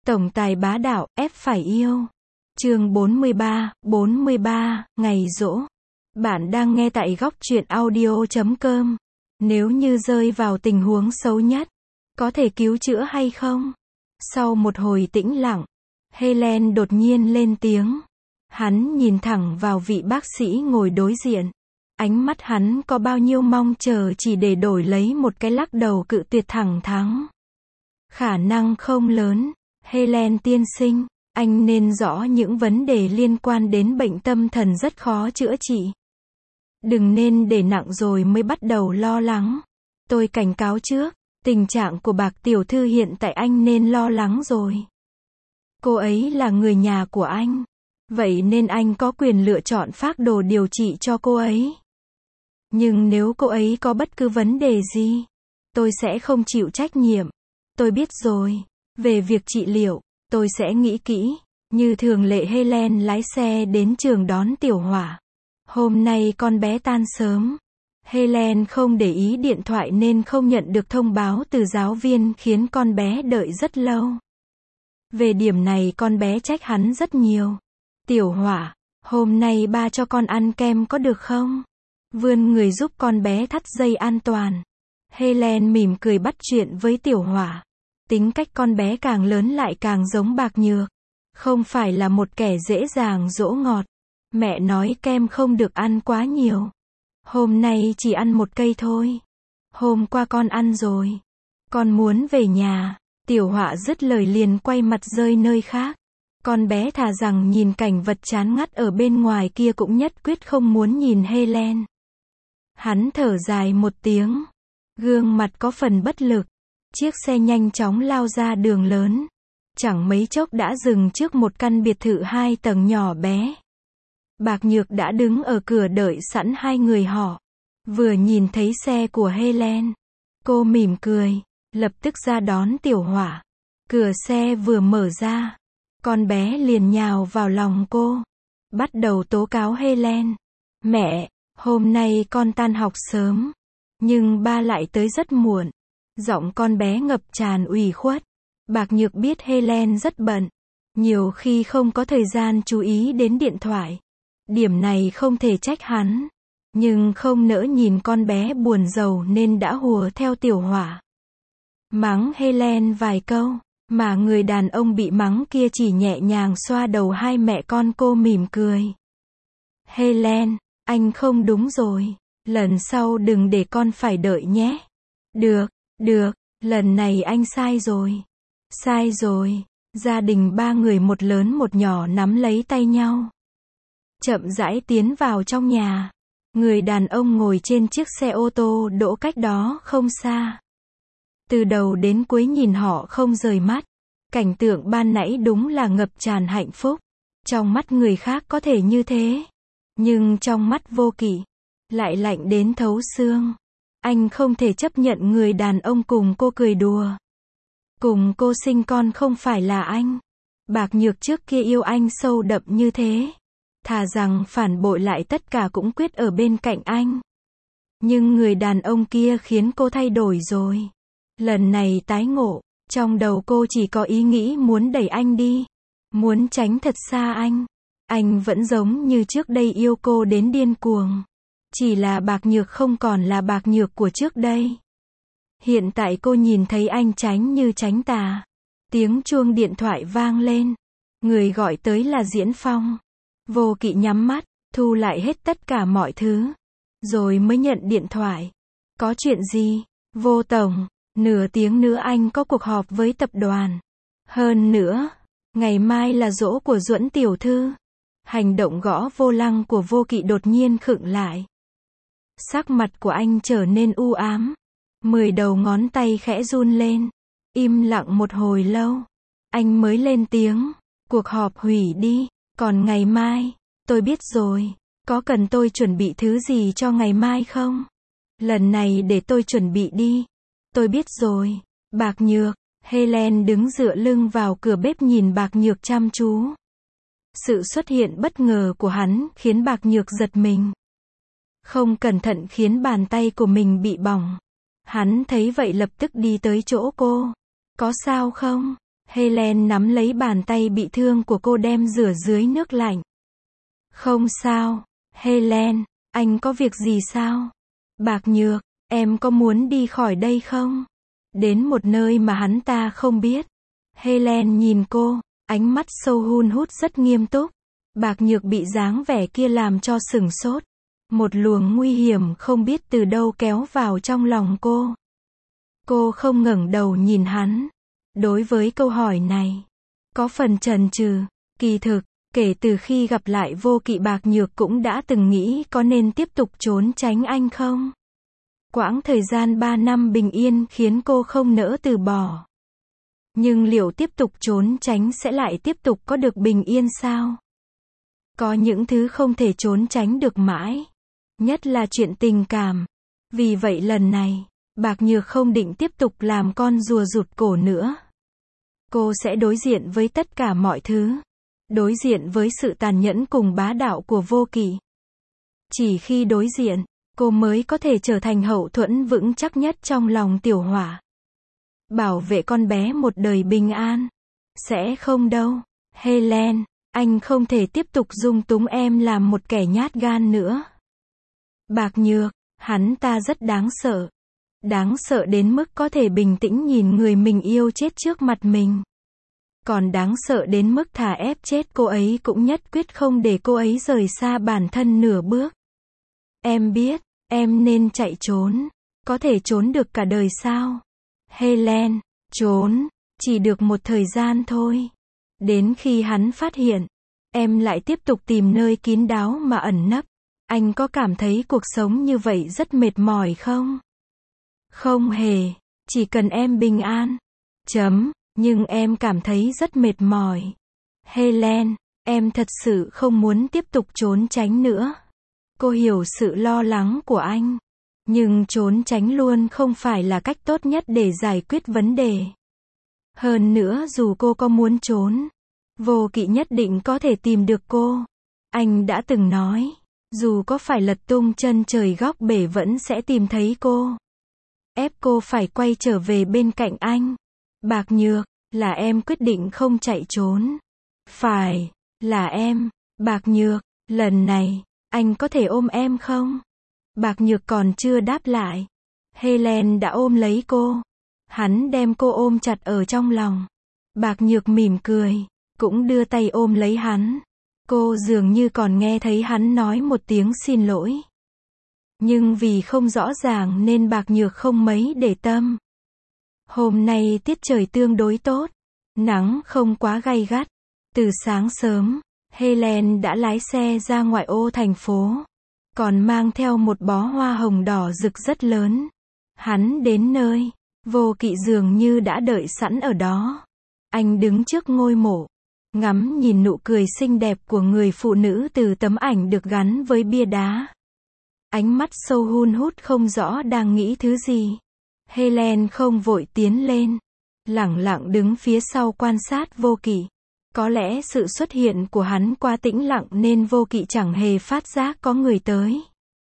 Tổng tài bá đạo, ép phải yêu. Chương 43, ngày giỗ. Bạn đang nghe tại góc truyện audio.com. Nếu như rơi vào tình huống xấu nhất, có thể cứu chữa hay không? Sau một hồi tĩnh lặng, Helen đột nhiên lên tiếng. Hắn nhìn thẳng vào vị bác sĩ ngồi đối diện. Ánh mắt hắn có bao nhiêu mong chờ chỉ để đổi lấy một cái lắc đầu cự tuyệt thẳng thắn. Khả năng không lớn. Helen tiên sinh, anh nên rõ những vấn đề liên quan đến bệnh tâm thần rất khó chữa trị. Đừng nên để nặng rồi mới bắt đầu lo lắng. Tôi cảnh cáo trước, tình trạng của Bạc tiểu thư hiện tại anh nên lo lắng rồi. Cô ấy là người nhà của anh. Vậy nên anh có quyền lựa chọn phác đồ điều trị cho cô ấy. Nhưng nếu cô ấy có bất cứ vấn đề gì, tôi sẽ không chịu trách nhiệm. Tôi biết rồi. Về việc trị liệu, tôi sẽ nghĩ kỹ. Như thường lệ Helen lái xe đến trường đón Tiểu Hỏa. Hôm nay con bé tan sớm. Helen không để ý điện thoại nên không nhận được thông báo từ giáo viên khiến con bé đợi rất lâu. Về điểm này con bé trách hắn rất nhiều. Tiểu Hỏa, hôm nay ba cho con ăn kem có được không? Vươn người giúp con bé thắt dây an toàn. Helen mỉm cười bắt chuyện với Tiểu Hỏa. Tính cách con bé càng lớn lại càng giống Bạc Nhược. Không phải là một kẻ dễ dàng dỗ ngọt. Mẹ nói kem không được ăn quá nhiều. Hôm nay chỉ ăn một cây thôi. Hôm qua con ăn rồi. Con muốn về nhà. Tiểu Hỏa dứt lời liền quay mặt rơi nơi khác. Con bé thà rằng nhìn cảnh vật chán ngắt ở bên ngoài kia cũng nhất quyết không muốn nhìn Helen. Hắn thở dài một tiếng. Gương mặt có phần bất lực. Chiếc xe nhanh chóng lao ra đường lớn. Chẳng mấy chốc đã dừng trước một căn biệt thự 2 tầng nhỏ bé. Bạc Nhược đã đứng ở cửa đợi sẵn hai người họ. Vừa nhìn thấy xe của Helen, cô mỉm cười, lập tức ra đón Tiểu Hỏa. Cửa xe vừa mở ra, con bé liền nhào vào lòng cô, bắt đầu tố cáo Helen. Mẹ, hôm nay con tan học sớm, nhưng ba lại tới rất muộn. Giọng con bé ngập tràn ủy khuất. Bạc Nhược biết Helen rất bận, nhiều khi không có thời gian chú ý đến điện thoại. Điểm này không thể trách hắn, nhưng không nỡ nhìn con bé buồn rầu nên đã hùa theo Tiểu Hỏa. Mắng Helen vài câu, mà người đàn ông bị mắng kia chỉ nhẹ nhàng xoa đầu hai mẹ con cô mỉm cười. Helen, anh không đúng rồi, lần sau đừng để con phải đợi nhé. Được, lần này anh sai rồi. Sai rồi. Gia đình ba người một lớn một nhỏ nắm lấy tay nhau. Chậm rãi tiến vào trong nhà. Người đàn ông ngồi trên chiếc xe ô tô đỗ cách đó không xa. Từ đầu đến cuối nhìn họ không rời mắt. Cảnh tượng ban nãy đúng là ngập tràn hạnh phúc. Trong mắt người khác có thể như thế, nhưng trong mắt Vô Kỵ lại lạnh đến thấu xương. Anh không thể chấp nhận người đàn ông cùng cô cười đùa. Cùng cô sinh con không phải là anh. Bạc Nhược trước kia yêu anh sâu đậm như thế. Thà rằng phản bội lại tất cả cũng quyết ở bên cạnh anh. Nhưng người đàn ông kia khiến cô thay đổi rồi. Lần này tái ngộ, trong đầu cô chỉ có ý nghĩ muốn đẩy anh đi. Muốn tránh thật xa anh. Anh vẫn giống như trước đây yêu cô đến điên cuồng. Chỉ là Bạc Nhược không còn là Bạc Nhược của trước đây. Hiện tại cô nhìn thấy anh tránh như tránh tà. Tiếng chuông điện thoại vang lên. Người gọi tới là Diễn Phong. Vô Kỵ nhắm mắt, thu lại hết tất cả mọi thứ. Rồi mới nhận điện thoại. Có chuyện gì? Vô tổng, nửa tiếng nữa anh có cuộc họp với tập đoàn. Hơn nữa, ngày mai là giỗ của Duẫn tiểu thư. Hành động gõ vô lăng của Vô Kỵ đột nhiên khựng lại. Sắc mặt của anh trở nên u ám. 10 đầu ngón tay khẽ run lên. Im lặng một hồi lâu. Anh mới lên tiếng. Cuộc họp hủy đi. Còn ngày mai, tôi biết rồi. Có cần tôi chuẩn bị thứ gì cho ngày mai không? Lần này để tôi chuẩn bị đi. Tôi biết rồi. Bạc Nhược. Helen đứng dựa lưng vào cửa bếp nhìn Bạc Nhược chăm chú. Sự xuất hiện bất ngờ của hắn khiến Bạc Nhược giật mình. Không cẩn thận khiến bàn tay của mình bị bỏng. Hắn thấy vậy lập tức đi tới chỗ cô. Có sao không? Helen nắm lấy bàn tay bị thương của cô đem rửa dưới nước lạnh. Không sao, Helen, anh có việc gì sao? Bạc Nhược, em có muốn đi khỏi đây không? Đến một nơi mà hắn ta không biết. Helen nhìn cô, ánh mắt sâu hun hút rất nghiêm túc. Bạc Nhược bị dáng vẻ kia làm cho sửng sốt. Một luồng nguy hiểm không biết từ đâu kéo vào trong lòng cô. Cô không ngẩng đầu nhìn hắn. Đối với câu hỏi này, có phần chần chừ. Kỳ thực, kể từ khi gặp lại Vô Kỵ, Bạc Nhược cũng đã từng nghĩ có nên tiếp tục trốn tránh anh không? Quãng thời gian 3 năm bình yên khiến cô không nỡ từ bỏ. Nhưng liệu tiếp tục trốn tránh sẽ lại tiếp tục có được bình yên sao? Có những thứ không thể trốn tránh được mãi. Nhất là chuyện tình cảm. Vì vậy lần này, Bạc Nhược không định tiếp tục làm con rùa rụt cổ nữa. Cô sẽ đối diện với tất cả mọi thứ. Đối diện với sự tàn nhẫn cùng bá đạo của Vô Kỵ. Chỉ khi đối diện, cô mới có thể trở thành hậu thuẫn vững chắc nhất trong lòng Tiểu Hỏa. Bảo vệ con bé một đời bình an. Sẽ không đâu, Helen, anh không thể tiếp tục dung túng em làm một kẻ nhát gan nữa. Bạc Nhược, hắn ta rất đáng sợ. Đáng sợ đến mức có thể bình tĩnh nhìn người mình yêu chết trước mặt mình. Còn đáng sợ đến mức thà ép chết cô ấy cũng nhất quyết không để cô ấy rời xa bản thân nửa bước. Em biết, em nên chạy trốn. Có thể trốn được cả đời sao? Helen, trốn, chỉ được một thời gian thôi. Đến khi hắn phát hiện, em lại tiếp tục tìm nơi kín đáo mà ẩn nấp. Anh có cảm thấy cuộc sống như vậy rất mệt mỏi không? Không hề, chỉ cần em bình an. Nhưng em cảm thấy rất mệt mỏi. Helen, em thật sự không muốn tiếp tục trốn tránh nữa. Cô hiểu sự lo lắng của anh. Nhưng trốn tránh luôn không phải là cách tốt nhất để giải quyết vấn đề. Hơn nữa dù cô có muốn trốn, Vô Kỵ nhất định có thể tìm được cô. Anh đã từng nói, dù có phải lật tung chân trời góc bể vẫn sẽ tìm thấy cô. Ép cô phải quay trở về bên cạnh anh. Bạc Nhược, là em quyết định không chạy trốn. Phải, là em. Bạc Nhược, lần này, anh có thể ôm em không? Bạc Nhược còn chưa đáp lại. Helen đã ôm lấy cô. Hắn đem cô ôm chặt ở trong lòng. Bạc Nhược mỉm cười, cũng đưa tay ôm lấy hắn. Cô dường như còn nghe thấy hắn nói một tiếng xin lỗi. Nhưng vì không rõ ràng nên Bạc Nhược không mấy để tâm. Hôm nay tiết trời tương đối tốt. Nắng không quá gay gắt. Từ sáng sớm, Helen đã lái xe ra ngoại ô thành phố. Còn mang theo một bó hoa hồng đỏ rực rất lớn. Hắn đến nơi, Vô Kỵ dường như đã đợi sẵn ở đó. Anh đứng trước ngôi mộ, ngắm nhìn nụ cười xinh đẹp của người phụ nữ từ tấm ảnh được gắn với bia đá. Ánh mắt sâu hun hút không rõ đang nghĩ thứ gì. Helen không vội tiến lên, lẳng lặng đứng phía sau quan sát Vô Kỵ. Có lẽ sự xuất hiện của hắn quá tĩnh lặng nên Vô Kỵ chẳng hề phát giác có người tới.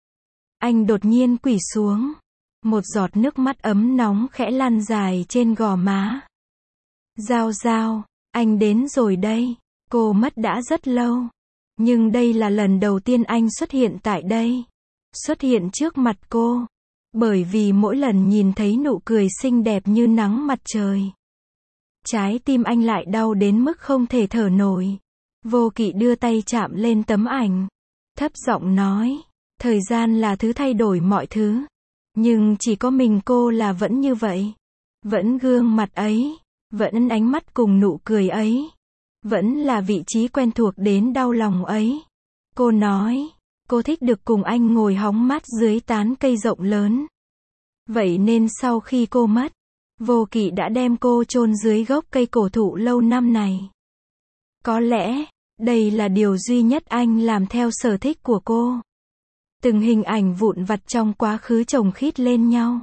Anh đột nhiên quỳ xuống. Một giọt nước mắt ấm nóng khẽ lăn dài trên gò má. Giao Giao, anh đến rồi đây. Cô mất đã rất lâu. Nhưng đây là lần đầu tiên anh xuất hiện tại đây. Xuất hiện trước mặt cô. Bởi vì mỗi lần nhìn thấy nụ cười xinh đẹp như nắng mặt trời, trái tim anh lại đau đến mức không thể thở nổi. Vô Kỵ đưa tay chạm lên tấm ảnh. Thấp giọng nói, thời gian là thứ thay đổi mọi thứ. Nhưng chỉ có mình cô là vẫn như vậy. Vẫn gương mặt ấy. Vẫn ánh mắt cùng nụ cười ấy. Vẫn là vị trí quen thuộc đến đau lòng ấy. Cô nói, cô thích được cùng anh ngồi hóng mát dưới tán cây rộng lớn. Vậy nên sau khi cô mất, Vô Kỵ đã đem cô chôn dưới gốc cây cổ thụ lâu năm này. Có lẽ, đây là điều duy nhất anh làm theo sở thích của cô. Từng hình ảnh vụn vặt trong quá khứ chồng khít lên nhau.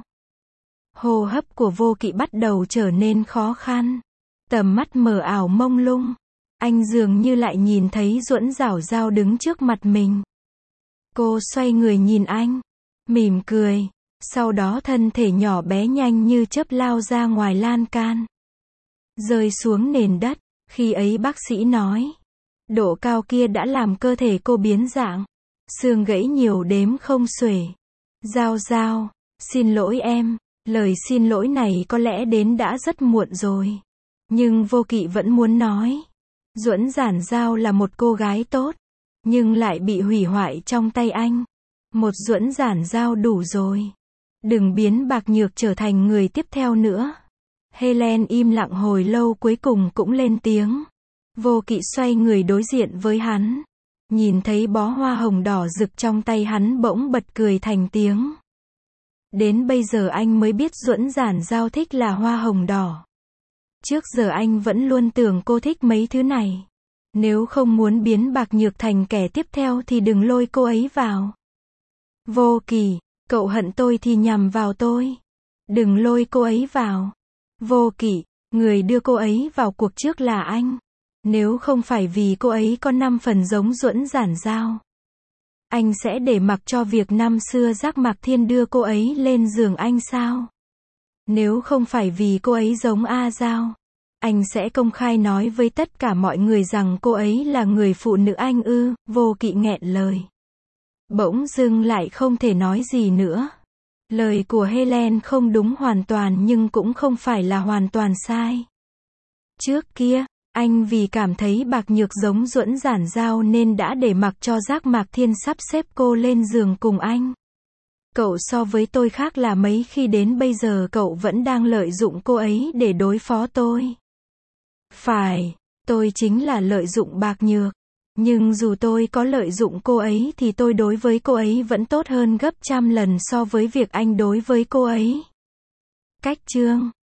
Hô hấp của Vô Kỵ bắt đầu trở nên khó khăn. Tầm mắt mờ ảo mông lung. Anh dường như lại nhìn thấy Duẫn Giảo Giao đứng trước mặt mình. Cô xoay người nhìn anh, mỉm cười. Sau đó thân thể nhỏ bé nhanh như chớp lao ra ngoài lan can. rơi xuống nền đất. Khi ấy bác sĩ nói, độ cao kia đã làm cơ thể cô biến dạng. Xương gãy nhiều đếm không xuể. Giao Giao, xin lỗi em. Lời xin lỗi này có lẽ đến đã rất muộn rồi. Nhưng Vô Kỵ vẫn muốn nói. Duẫn Giản Giao là một cô gái tốt, nhưng lại bị hủy hoại trong tay anh. Một Duẫn Giản Giao đủ rồi. Đừng biến Bạc Nhược trở thành người tiếp theo nữa. Helen im lặng hồi lâu cuối cùng cũng lên tiếng. Vô Kỵ xoay người đối diện với hắn. Nhìn thấy bó hoa hồng đỏ rực trong tay hắn bỗng bật cười thành tiếng. Đến bây giờ anh mới biết Duẫn Giản Giao thích là hoa hồng đỏ. Trước giờ anh vẫn luôn tưởng cô thích mấy thứ này. Nếu không muốn biến Bạc Nhược thành kẻ tiếp theo thì đừng lôi cô ấy vào. Vô Kỵ, cậu hận tôi thì nhằm vào tôi. Đừng lôi cô ấy vào. Vô Kỵ, người đưa cô ấy vào cuộc trước là anh. Nếu không phải vì cô ấy có 5 phần giống Duẫn Giản Giao, anh sẽ để mặc cho việc năm xưa Giác Mạc Thiên đưa cô ấy lên giường anh sao? Nếu không phải vì cô ấy giống A Giao, anh sẽ công khai nói với tất cả mọi người rằng cô ấy là người phụ nữ anh ư? Vô Kỵ nghẹn lời. Bỗng dưng lại không thể nói gì nữa. Lời của Helen không đúng hoàn toàn nhưng cũng không phải là hoàn toàn sai. Trước kia, anh vì cảm thấy Bạc Nhược giống Duẫn Giản Giao nên đã để mặc cho Giác Mạc Thiên sắp xếp cô lên giường cùng anh. Cậu so với tôi khác là mấy, khi đến bây giờ cậu vẫn đang lợi dụng cô ấy để đối phó tôi. Phải, tôi chính là lợi dụng Bạc Nhược. Nhưng dù tôi có lợi dụng cô ấy thì tôi đối với cô ấy vẫn tốt hơn gấp trăm lần so với việc anh đối với cô ấy. Cách chương